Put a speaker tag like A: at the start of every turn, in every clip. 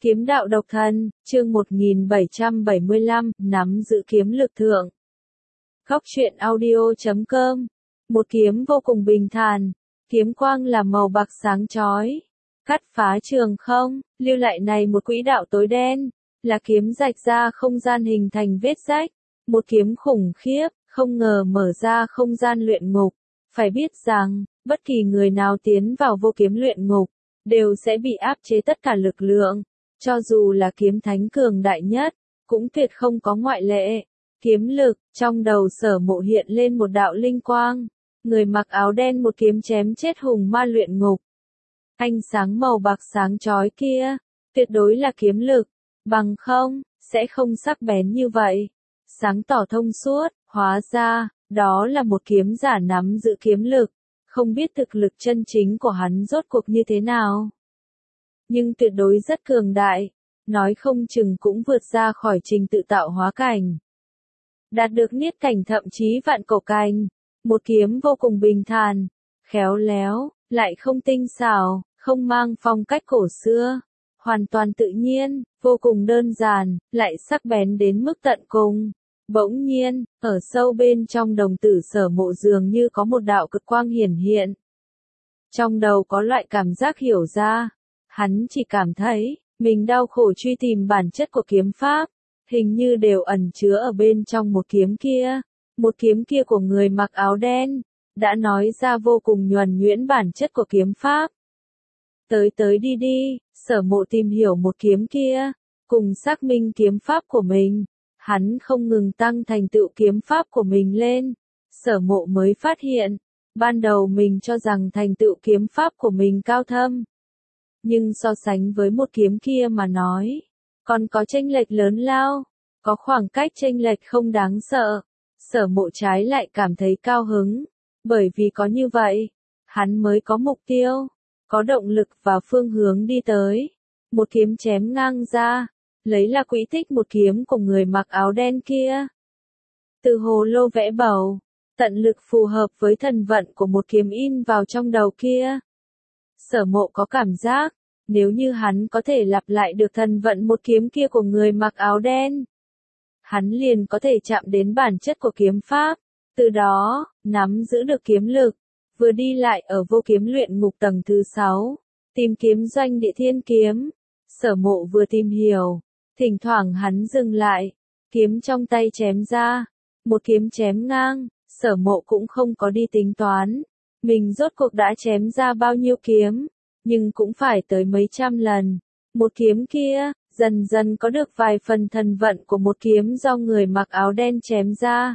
A: Kiếm đạo độc thân, chương 1775, nắm giữ kiếm lực thượng. Góc truyện audio.com. Một kiếm vô cùng bình thản, kiếm quang là màu bạc sáng chói, cắt phá trường không, lưu lại này một quỹ đạo tối đen, là kiếm rạch ra không gian hình thành vết rách, một kiếm khủng khiếp, không ngờ mở ra không gian luyện ngục. Phải biết rằng, bất kỳ người nào tiến vào vô kiếm luyện ngục, đều sẽ bị áp chế tất cả lực lượng. Cho dù là kiếm thánh cường đại nhất, cũng tuyệt không có ngoại lệ. Kiếm lực, trong đầu Sở Mộ hiện lên một đạo linh quang. Người mặc áo đen một kiếm chém chết hùng ma luyện ngục. Ánh sáng màu bạc sáng chói kia, tuyệt đối là kiếm lực, bằng không, sẽ không sắc bén như vậy. Sáng tỏ thông suốt, hóa ra, đó là một kiếm giả nắm giữ kiếm lực. Không biết thực lực chân chính của hắn rốt cuộc như thế nào. Nhưng tuyệt đối rất cường đại, nói không chừng cũng vượt ra khỏi trình tự tạo hóa cảnh. Đạt được niết cảnh thậm chí vạn cổ cảnh, một kiếm vô cùng bình thản, khéo léo, lại không tinh xảo, không mang phong cách cổ xưa, hoàn toàn tự nhiên, vô cùng đơn giản, lại sắc bén đến mức tận cùng. Bỗng nhiên, ở sâu bên trong đồng tử Sở Mộ dường như có một đạo cực quang hiển hiện. Trong đầu có loại cảm giác hiểu ra. Hắn chỉ cảm thấy, mình đau khổ truy tìm bản chất của kiếm pháp, hình như đều ẩn chứa ở bên trong một kiếm kia. Một kiếm kia của người mặc áo đen, đã nói ra vô cùng nhuần nhuyễn bản chất của kiếm pháp. Tới đi đi, Sở Mộ tìm hiểu một kiếm kia, cùng xác minh kiếm pháp của mình. Hắn không ngừng tăng thành tựu kiếm pháp của mình lên. Sở Mộ mới phát hiện, ban đầu mình cho rằng thành tựu kiếm pháp của mình cao thâm. Nhưng so sánh với một kiếm kia mà nói, còn có chênh lệch lớn lao, có khoảng cách chênh lệch không đáng sợ. Sở Mộ trái lại cảm thấy cao hứng, bởi vì có như vậy, hắn mới có mục tiêu, có động lực và phương hướng đi tới. Một kiếm chém ngang ra, lấy là quỹ tích một kiếm của người mặc áo đen kia. Từ hồ lô vẽ bầu, tận lực phù hợp với thần vận của một kiếm in vào trong đầu kia. Sở Mộ có cảm giác, nếu như hắn có thể lặp lại được thần vận một kiếm kia của người mặc áo đen, hắn liền có thể chạm đến bản chất của kiếm pháp, từ đó, nắm giữ được kiếm lực, vừa đi lại ở vô kiếm luyện ngục tầng thứ 6, tìm kiếm doanh địa thiên kiếm. Sở Mộ vừa tìm hiểu, thỉnh thoảng hắn dừng lại, kiếm trong tay chém ra, một kiếm chém ngang, Sở Mộ cũng không có đi tính toán. Mình rốt cuộc đã chém ra bao nhiêu kiếm, nhưng cũng phải tới mấy trăm lần. Một kiếm kia, dần dần có được vài phần thần vận của một kiếm do người mặc áo đen chém ra.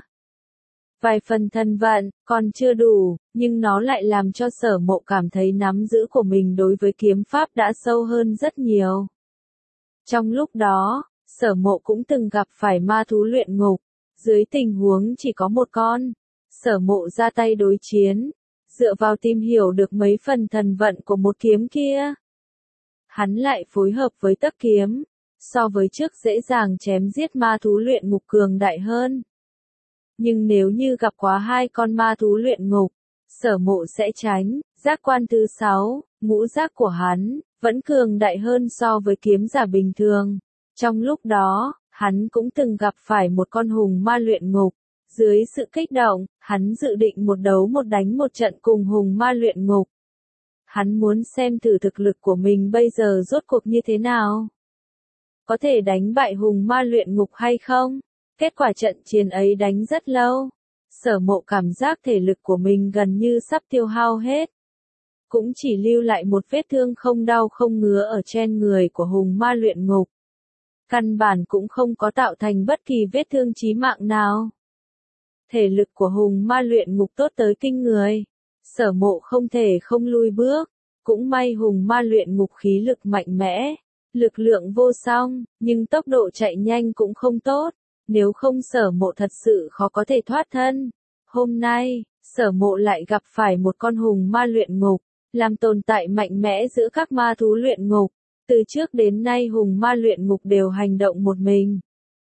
A: Vài phần thần vận, còn chưa đủ, nhưng nó lại làm cho Sở Mộ cảm thấy nắm giữ của mình đối với kiếm pháp đã sâu hơn rất nhiều. Trong lúc đó, Sở Mộ cũng từng gặp phải ma thú luyện ngục, dưới tình huống chỉ có một con. Sở Mộ ra tay đối chiến, dựa vào tìm hiểu được mấy phần thần vận của một kiếm kia. Hắn lại phối hợp với tấc kiếm, so với trước dễ dàng chém giết ma thú luyện ngục cường đại hơn. Nhưng nếu như gặp quá hai con ma thú luyện ngục, Sở Mộ sẽ tránh. Giác quan thứ 6, ngũ giác của hắn, vẫn cường đại hơn so với kiếm giả bình thường. Trong lúc đó, hắn cũng từng gặp phải một con hùng ma luyện ngục. Dưới sự kích động, hắn dự định một đấu một đánh một trận cùng hùng ma luyện ngục. Hắn muốn xem thử thực lực của mình bây giờ rốt cuộc như thế nào. Có thể đánh bại hùng ma luyện ngục hay không? Kết quả trận chiến ấy đánh rất lâu. Sở Mộ cảm giác thể lực của mình gần như sắp tiêu hao hết. Cũng chỉ lưu lại một vết thương không đau không ngứa ở trên người của hùng ma luyện ngục. Căn bản cũng không có tạo thành bất kỳ vết thương chí mạng nào. Thể lực của hùng ma luyện ngục tốt tới kinh người. Sở Mộ không thể không lui bước. Cũng may hùng ma luyện ngục khí lực mạnh mẽ, lực lượng vô song, nhưng tốc độ chạy nhanh cũng không tốt. Nếu không Sở Mộ thật sự khó có thể thoát thân. Hôm nay, Sở Mộ lại gặp phải một con hùng ma luyện ngục, làm tồn tại mạnh mẽ giữa các ma thú luyện ngục. Từ trước đến nay hùng ma luyện ngục đều hành động một mình.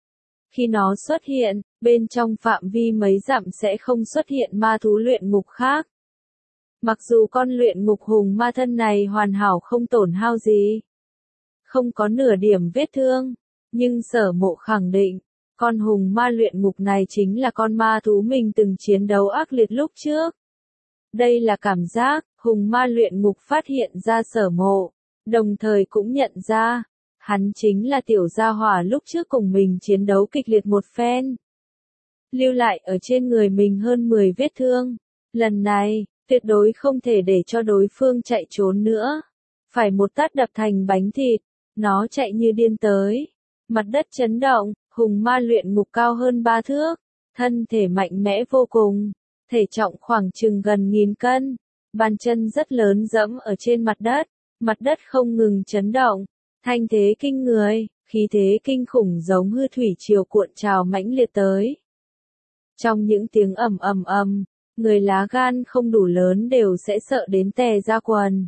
A: Khi nó xuất hiện, bên trong phạm vi mấy dặm sẽ không xuất hiện ma thú luyện ngục khác. Mặc dù con luyện ngục hùng ma thân này hoàn hảo không tổn hao gì, không có nửa điểm vết thương. Nhưng Sở Mộ khẳng định, con hùng ma luyện ngục này chính là con ma thú mình từng chiến đấu ác liệt lúc trước. Đây là cảm giác, hùng ma luyện ngục phát hiện ra Sở Mộ, đồng thời cũng nhận ra, hắn chính là tiểu gia hỏa lúc trước cùng mình chiến đấu kịch liệt một phen. Lưu lại ở trên người mình hơn 10 vết thương. Lần này, tuyệt đối không thể để cho đối phương chạy trốn nữa. Phải một tát đập thành bánh thịt, nó chạy như điên tới. Mặt đất chấn động, hùng ma luyện ngục cao hơn 3 thước, thân thể mạnh mẽ vô cùng, thể trọng khoảng chừng gần 1000 cân, bàn chân rất lớn dẫm ở trên mặt đất không ngừng chấn động, thanh thế kinh người, khí thế kinh khủng giống hư thủy triều cuộn trào mãnh liệt tới. Trong những tiếng ầm ầm ầm, người lá gan không đủ lớn đều sẽ sợ đến tè ra quần.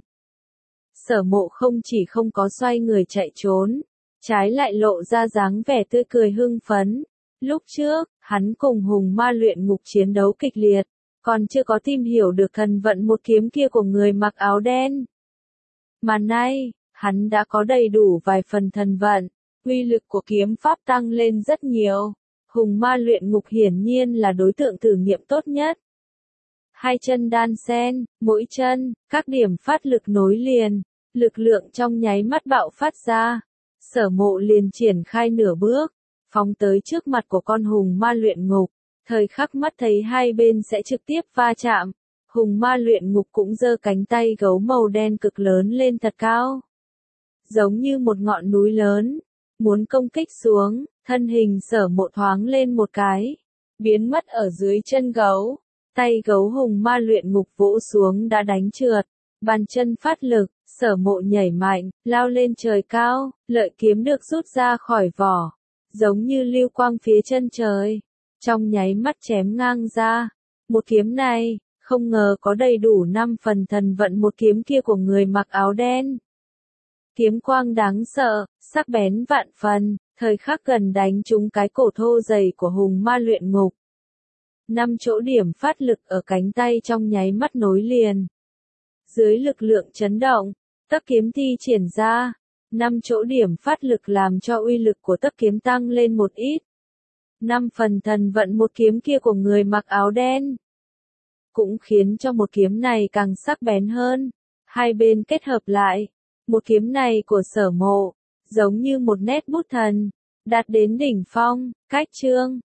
A: Sở Mộ không chỉ không có xoay người chạy trốn, trái lại lộ ra dáng vẻ tươi cười hưng phấn. Lúc trước, hắn cùng hùng ma luyện ngục chiến đấu kịch liệt, còn chưa có tìm hiểu được thần vận một kiếm kia của người mặc áo đen. Mà nay, hắn đã có đầy đủ vài phần thần vận, uy lực của kiếm pháp tăng lên rất nhiều. Hùng ma luyện ngục hiển nhiên là đối tượng thử nghiệm tốt nhất. Hai chân đan xen, mỗi chân, các điểm phát lực nối liền, lực lượng trong nháy mắt bạo phát ra. Sở Mộ liền triển khai nửa bước, phóng tới trước mặt của con hùng ma luyện ngục, thời khắc mắt thấy hai bên sẽ trực tiếp va chạm. Hùng ma luyện ngục cũng giơ cánh tay gấu màu đen cực lớn lên thật cao, giống như một ngọn núi lớn, muốn công kích xuống. Thân hình Sở Mộ thoáng lên một cái, biến mất ở dưới chân gấu. Tay gấu hùng ma luyện ngục vỗ xuống đã đánh trượt, bàn chân phát lực, Sở Mộ nhảy mạnh, lao lên trời cao, lợi kiếm được rút ra khỏi vỏ, giống như lưu quang phía chân trời, trong nháy mắt chém ngang ra. Một kiếm này, không ngờ có đầy đủ 5 phần thần vận một kiếm kia của người mặc áo đen. Kiếm quang đáng sợ, sắc bén vạn phần, thời khắc gần đánh trúng cái cổ thô dày của hùng ma luyện ngục. 5 chỗ điểm phát lực ở cánh tay trong nháy mắt nối liền. Dưới lực lượng chấn động, tấc kiếm thi triển ra, 5 chỗ điểm phát lực làm cho uy lực của tấc kiếm tăng lên một ít. 5 phần thần vận một kiếm kia của người mặc áo đen, cũng khiến cho một kiếm này càng sắc bén hơn. Hai bên kết hợp lại, một kiếm này của Sở Mộ, giống như một nét bút thần, đạt đến đỉnh phong, cách chương.